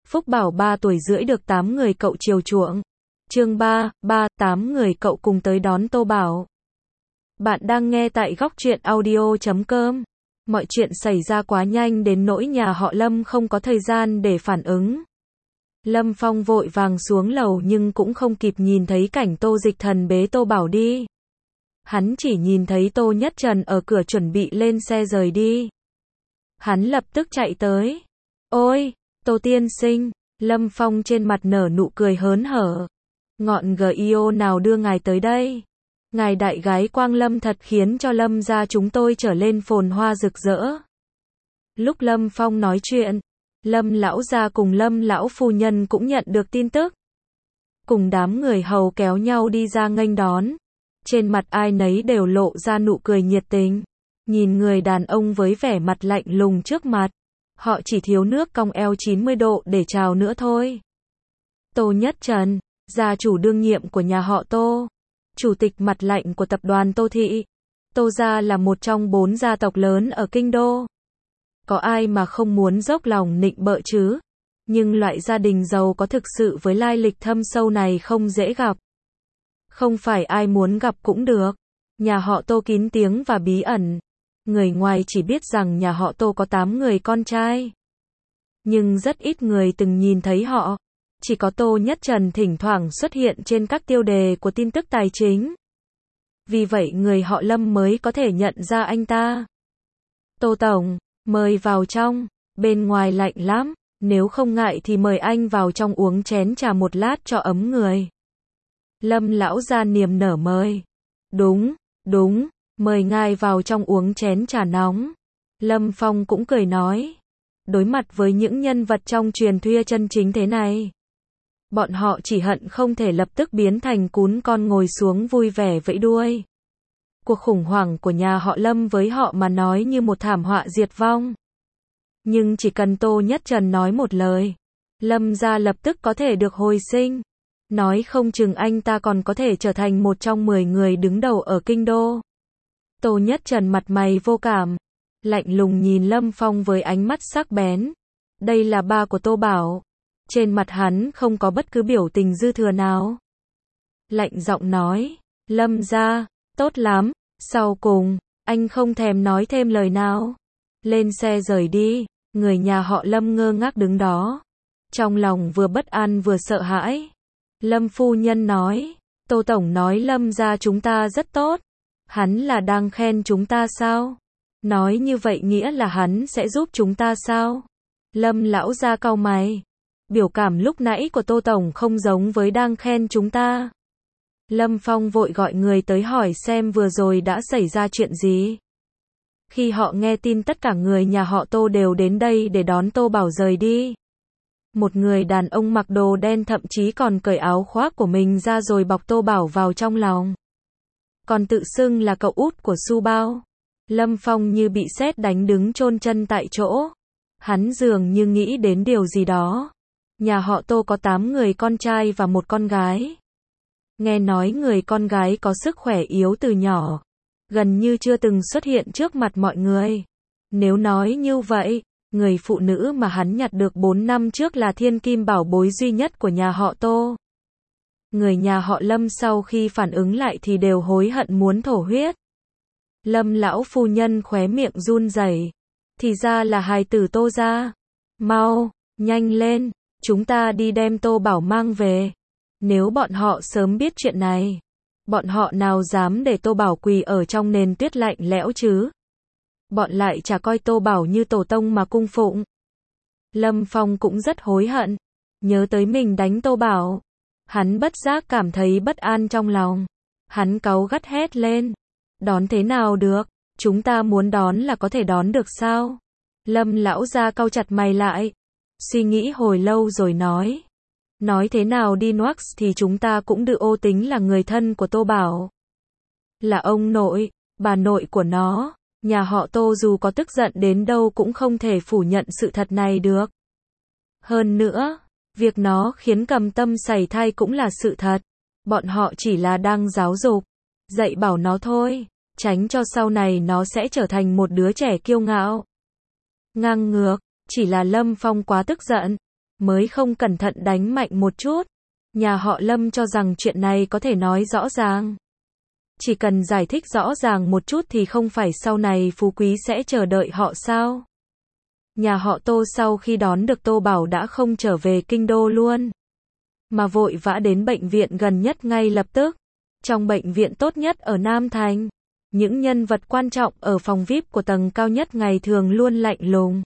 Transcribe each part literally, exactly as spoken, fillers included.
Phúc Bảo ba tuổi rưỡi được tám người cậu chiều chuộng. Chương ba, ba, tám người cậu cùng tới đón Tô Bảo. Bạn đang nghe tại góc truyện audio chấm com. Mọi chuyện xảy ra quá nhanh đến nỗi nhà họ Lâm không có thời gian để phản ứng. Lâm Phong vội vàng xuống lầu nhưng cũng không kịp nhìn thấy cảnh Tô Dịch Thần bế Tô Bảo đi. Hắn chỉ nhìn thấy Tô Nhất Trần ở cửa chuẩn bị lên xe rời đi. Hắn lập tức chạy tới. Ôi, Tô tiên sinh, Lâm Phong trên mặt nở nụ cười hớn hở. Ngọn gi i ô nào đưa ngài tới đây? Ngài đại gái Quang Lâm thật khiến cho Lâm gia chúng tôi trở lên phồn hoa rực rỡ. Lúc Lâm Phong nói chuyện, Lâm lão gia cùng Lâm lão phu nhân cũng nhận được tin tức. Cùng đám người hầu kéo nhau đi ra nghênh đón. Trên mặt ai nấy đều lộ ra nụ cười nhiệt tình. Nhìn người đàn ông với vẻ mặt lạnh lùng trước mặt, họ chỉ thiếu nước cong eo chín mươi độ để chào nữa thôi. Tô Nhất Trần, gia chủ đương nhiệm của nhà họ Tô, chủ tịch mặt lạnh của tập đoàn Tô Thị. Tô gia là một trong bốn gia tộc lớn ở kinh đô. Có ai mà không muốn dốc lòng nịnh bợ chứ? Nhưng loại gia đình giàu có thực sự với lai lịch thâm sâu này không dễ gặp. Không phải ai muốn gặp cũng được. Nhà họ Tô kín tiếng và bí ẩn. Người ngoài chỉ biết rằng nhà họ Tô có tám người con trai. Nhưng rất ít người từng nhìn thấy họ. Chỉ có Tô Nhất Trần thỉnh thoảng xuất hiện trên các tiêu đề của tin tức tài chính. Vì vậy người họ Lâm mới có thể nhận ra anh ta. Tô Tổng, mời vào trong, bên ngoài lạnh lắm, nếu không ngại thì mời anh vào trong uống chén trà một lát cho ấm người. Lâm lão gia niềm nở mời. Đúng, đúng, mời ngài vào trong uống chén trà nóng. Lâm Phong cũng cười nói. Đối mặt với những nhân vật trong truyền thuyết chân chính thế này, bọn họ chỉ hận không thể lập tức biến thành cún con ngồi xuống vui vẻ vẫy đuôi. Cuộc khủng hoảng của nhà họ Lâm với họ mà nói như một thảm họa diệt vong. Nhưng chỉ cần Tô Nhất Trần nói một lời, Lâm gia lập tức có thể được hồi sinh. Nói không chừng anh ta còn có thể trở thành một trong mười người đứng đầu ở kinh đô. Tô Nhất Trần mặt mày vô cảm, lạnh lùng nhìn Lâm Phong với ánh mắt sắc bén. Đây là ba của Tô Bảo. Trên mặt hắn không có bất cứ biểu tình dư thừa nào. Lạnh giọng nói, Lâm gia, tốt lắm, sau cùng, anh không thèm nói thêm lời nào. Lên xe rời đi, người nhà họ Lâm ngơ ngác đứng đó. Trong lòng vừa bất an vừa sợ hãi. Lâm phu nhân nói, Tô Tổng nói Lâm gia chúng ta rất tốt. Hắn là đang khen chúng ta sao? Nói như vậy nghĩa là hắn sẽ giúp chúng ta sao? Lâm lão gia cau mày. Biểu cảm lúc nãy của Tô Tổng không giống với đang khen chúng ta. Lâm Phong vội gọi người tới hỏi xem vừa rồi đã xảy ra chuyện gì. Khi họ nghe tin tất cả người nhà họ Tô đều đến đây để đón Tô Bảo rời đi. Một người đàn ông mặc đồ đen thậm chí còn cởi áo khoác của mình ra rồi bọc Tô Bảo vào trong lòng. Còn tự xưng là cậu út của Su Bao. Lâm Phong như bị sét đánh đứng chôn chân tại chỗ. Hắn dường như nghĩ đến điều gì đó. Nhà họ Tô có tám người con trai và một con gái. Nghe nói người con gái có sức khỏe yếu từ nhỏ, gần như chưa từng xuất hiện trước mặt mọi người. Nếu nói như vậy, người phụ nữ mà hắn nhặt được bốn năm trước là thiên kim bảo bối duy nhất của nhà họ Tô. Người nhà họ Lâm sau khi phản ứng lại thì đều hối hận muốn thổ huyết. Lâm lão phu nhân khóe miệng run rẩy. Thì ra là hài tử Tô gia. Mau, nhanh lên, chúng ta đi đem Tô Bảo mang về. Nếu bọn họ sớm biết chuyện này, bọn họ nào dám để Tô Bảo quỳ ở trong nền tuyết lạnh lẽo chứ? Bọn lại chả coi Tô Bảo như tổ tông mà cung phụng. Lâm Phong cũng rất hối hận, nhớ tới mình đánh Tô Bảo. Hắn bất giác cảm thấy bất an trong lòng. Hắn cáu gắt hét lên. Đón thế nào được? Chúng ta muốn đón là có thể đón được sao? Lâm lão gia cau chặt mày lại. Suy nghĩ hồi lâu rồi nói. Nói thế nào đi Noax thì chúng ta cũng được ô tính là người thân của Tô Bảo. Là ông nội, bà nội của nó. Nhà họ Tô dù có tức giận đến đâu cũng không thể phủ nhận sự thật này được. Hơn nữa, việc nó khiến Cầm Tâm sảy thai cũng là sự thật. Bọn họ chỉ là đang giáo dục, dạy bảo nó thôi, tránh cho sau này nó sẽ trở thành một đứa trẻ kiêu ngạo. Ngang ngược, chỉ là Lâm Phong quá tức giận. mới không cẩn thận đánh mạnh một chút. Nhà họ Lâm cho rằng chuyện này có thể nói rõ ràng. Chỉ cần giải thích rõ ràng một chút thì không phải sau này phú quý sẽ chờ đợi họ sao? Nhà họ Tô sau khi đón được Tô Bảo đã không trở về kinh đô luôn, mà vội vã đến bệnh viện gần nhất ngay lập tức. Trong bệnh viện tốt nhất ở Nam Thành, những nhân vật quan trọng ở phòng vi ai pi của tầng cao nhất ngày thường luôn lạnh lùng,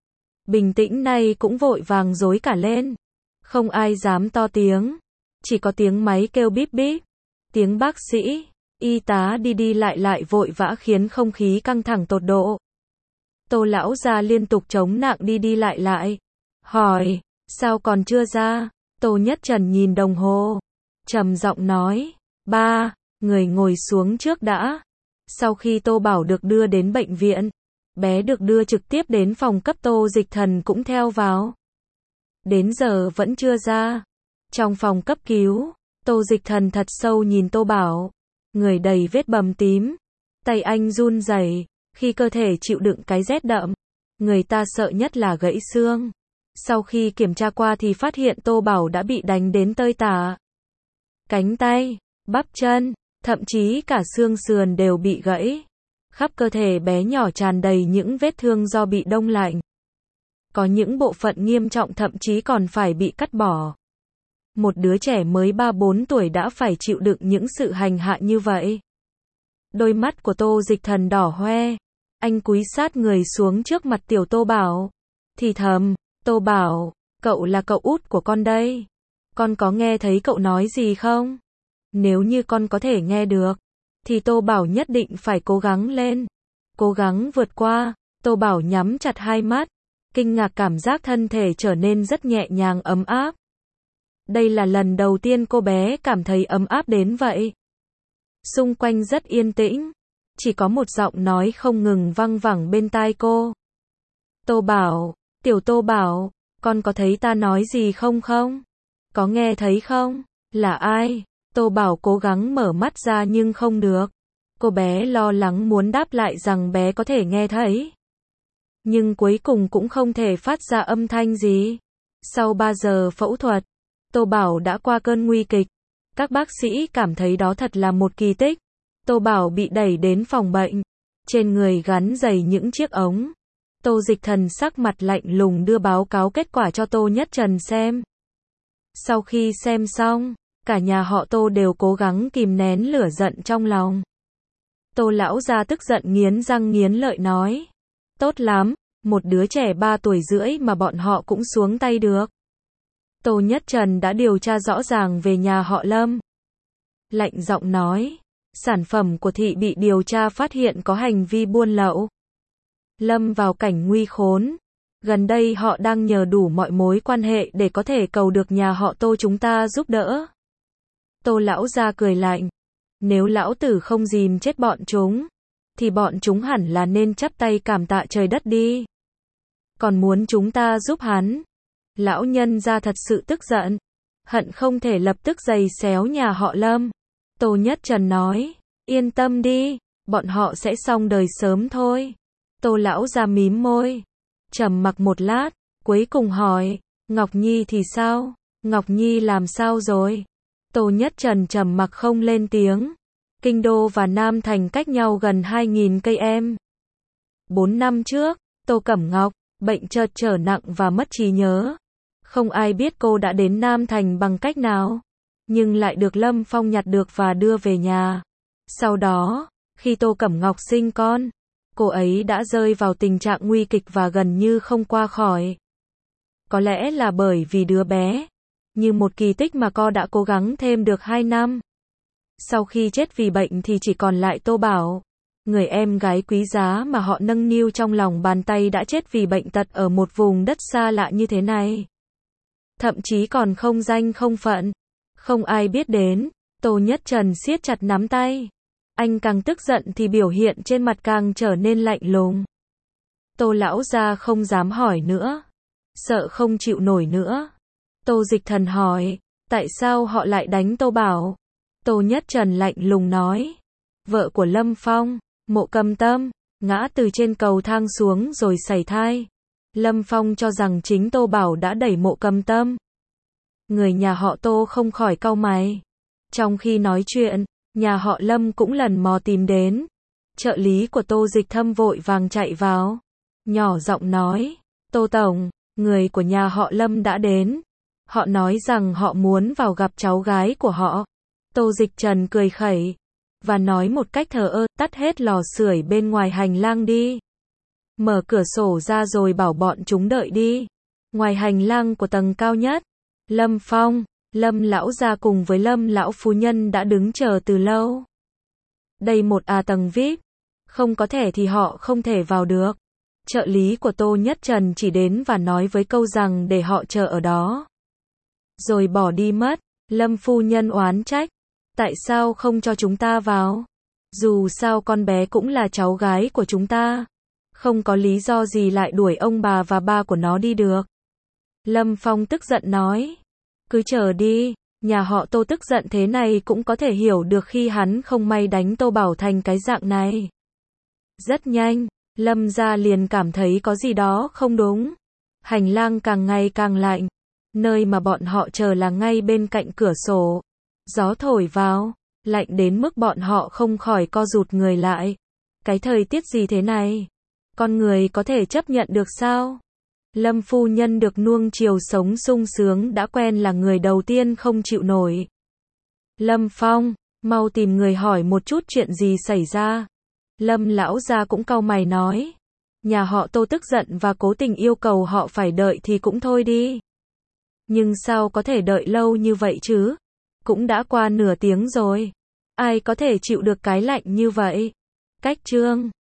bình tĩnh, nay cũng vội vàng rối cả lên. Không ai dám to tiếng, chỉ có tiếng máy kêu bíp bíp, tiếng bác sĩ, y tá đi đi lại lại vội vã khiến không khí căng thẳng tột độ. Tô lão gia liên tục chống nặng đi đi lại lại, hỏi, sao còn chưa ra? Tô Nhất Trần nhìn đồng hồ, trầm giọng nói, ba, người ngồi xuống trước đã. Sau khi Tô Bảo được đưa đến bệnh viện, bé được đưa trực tiếp đến phòng cấp, Tô Dịch Thần cũng theo vào. Đến giờ vẫn chưa ra. Trong phòng cấp cứu, Tô Dịch Thần thật sâu nhìn Tô Bảo, người đầy vết bầm tím, tay anh run rẩy khi cơ thể chịu đựng cái rét đậm. Người ta sợ nhất là gãy xương. Sau khi kiểm tra qua thì phát hiện Tô Bảo đã bị đánh đến tơi tả. Cánh tay, bắp chân, thậm chí cả xương sườn đều bị gãy. Khắp cơ thể bé nhỏ tràn đầy những vết thương do bị đông lạnh. Có những bộ phận nghiêm trọng thậm chí còn phải bị cắt bỏ. Một đứa trẻ mới ba bốn tuổi đã phải chịu đựng những sự hành hạ như vậy. Đôi mắt của Tô Dịch Thần đỏ hoe. Anh cúi sát người xuống trước mặt tiểu Tô Bảo, thì thầm, Tô Bảo, cậu là cậu út của con đây. Con có nghe thấy cậu nói gì không? Nếu như con có thể nghe được, thì Tô Bảo nhất định phải cố gắng lên. Cố gắng vượt qua. Tô Bảo nhắm chặt hai mắt, kinh ngạc cảm giác thân thể trở nên rất nhẹ nhàng ấm áp. Đây là lần đầu tiên cô bé cảm thấy ấm áp đến vậy. Xung quanh rất yên tĩnh, chỉ có một giọng nói không ngừng văng vẳng bên tai cô. Tô Bảo, tiểu Tô Bảo, con có thấy ta nói gì không không? Có nghe thấy không? Là ai? Tô Bảo cố gắng mở mắt ra nhưng không được. Cô bé lo lắng muốn đáp lại rằng bé có thể nghe thấy, nhưng cuối cùng cũng không thể phát ra âm thanh gì. Sau ba giờ phẫu thuật, Tô Bảo đã qua cơn nguy kịch. Các bác sĩ cảm thấy đó thật là một kỳ tích. Tô Bảo bị đẩy đến phòng bệnh, trên người gắn đầy những chiếc ống. Tô Dịch Thần sắc mặt lạnh lùng đưa báo cáo kết quả cho Tô Nhất Trần xem. Sau khi xem xong, cả nhà họ Tô đều cố gắng kìm nén lửa giận trong lòng. Tô lão gia tức giận nghiến răng nghiến lợi nói, tốt lắm, một đứa trẻ ba tuổi rưỡi mà bọn họ cũng xuống tay được. Tô Nhất Trần đã điều tra rõ ràng về nhà họ Lâm. Lạnh giọng nói, sản phẩm của thị bị điều tra phát hiện có hành vi buôn lậu. Lâm vào cảnh nguy khốn. Gần đây họ đang nhờ đủ mọi mối quan hệ để có thể cầu được nhà họ Tô chúng ta giúp đỡ. Tô lão gia cười lạnh, nếu lão tử không dìm chết bọn chúng, thì bọn chúng hẳn là nên chắp tay cảm tạ trời đất đi. Còn muốn chúng ta giúp hắn. Lão nhân gia thật sự tức giận, hận không thể lập tức giày xéo nhà họ Lâm. Tô Nhất Trần nói, yên tâm đi, bọn họ sẽ xong đời sớm thôi. Tô lão gia mím môi, trầm mặc một lát, cuối cùng hỏi, Ngọc Nhi thì sao? Ngọc Nhi làm sao rồi? Tô Nhất Trần trầm mặc không lên tiếng. Kinh đô và Nam Thành cách nhau gần hai nghìn cây em. Bốn năm trước, Tô Cẩm Ngọc, bệnh chợt trở nặng và mất trí nhớ. Không ai biết cô đã đến Nam Thành bằng cách nào, nhưng lại được Lâm Phong nhặt được và đưa về nhà. Sau đó, khi Tô Cẩm Ngọc sinh con, cô ấy đã rơi vào tình trạng nguy kịch và gần như không qua khỏi. Có lẽ là bởi vì đứa bé, như một kỳ tích mà cô đã cố gắng thêm được hai năm. Sau khi chết vì bệnh thì chỉ còn lại Tô Bảo, người em gái quý giá mà họ nâng niu trong lòng bàn tay đã chết vì bệnh tật ở một vùng đất xa lạ như thế này. Thậm chí còn không danh không phận, không ai biết đến. Tô Nhất Trần siết chặt nắm tay. Anh càng tức giận thì biểu hiện trên mặt càng trở nên lạnh lùng. Tô lão gia không dám hỏi nữa, sợ không chịu nổi nữa. Tô Dịch Thần hỏi, tại sao họ lại đánh Tô Bảo? Tô Nhất Trần lạnh lùng nói, vợ của Lâm Phong, Mộ Cầm Tâm, ngã từ trên cầu thang xuống rồi sảy thai. Lâm Phong cho rằng chính Tô Bảo đã đẩy Mộ Cầm Tâm. Người nhà họ Tô không khỏi cau mày. Trong khi nói chuyện, nhà họ Lâm cũng lần mò tìm đến. Trợ lý của Tô Dịch Thâm vội vàng chạy vào. Nhỏ giọng nói, Tô Tổng, người của nhà họ Lâm đã đến. Họ nói rằng họ muốn vào gặp cháu gái của họ. Tô Dịch Trần cười khẩy và nói một cách thờ ơ, tắt hết lò sưởi bên ngoài hành lang đi. Mở cửa sổ ra rồi bảo bọn chúng đợi đi. Ngoài hành lang của tầng cao nhất, Lâm Phong, Lâm lão gia cùng với Lâm lão phu nhân đã đứng chờ từ lâu. Đây một à tầng vi ai pi, không có thẻ thì họ không thể vào được. Trợ lý của Tô Nhất Trần chỉ đến và nói với câu rằng để họ chờ ở đó. Rồi bỏ đi mất. Lâm phu nhân oán trách. Tại sao không cho chúng ta vào? Dù sao con bé cũng là cháu gái của chúng ta. Không có lý do gì lại đuổi ông bà và ba của nó đi được. Lâm Phong tức giận nói. Cứ chờ đi, nhà họ Tô tức giận thế này cũng có thể hiểu được khi hắn không may đánh Tô Bảo thành cái dạng này. Rất nhanh, Lâm gia liền cảm thấy có gì đó không đúng. Hành lang càng ngày càng lạnh. Nơi mà bọn họ chờ là ngay bên cạnh cửa sổ. Gió thổi vào, lạnh đến mức bọn họ không khỏi co rụt người lại. Cái thời tiết gì thế này? Con người có thể chấp nhận được sao? Lâm phu nhân được nuông chiều sống sung sướng đã quen là người đầu tiên không chịu nổi. Lâm Phong, mau tìm người hỏi một chút chuyện gì xảy ra. Lâm lão gia cũng cau mày nói. Nhà họ Tô tức giận và cố tình yêu cầu họ phải đợi thì cũng thôi đi. Nhưng sao có thể đợi lâu như vậy chứ? Cũng đã qua nửa tiếng rồi. Ai có thể chịu được cái lạnh như vậy? Cách chương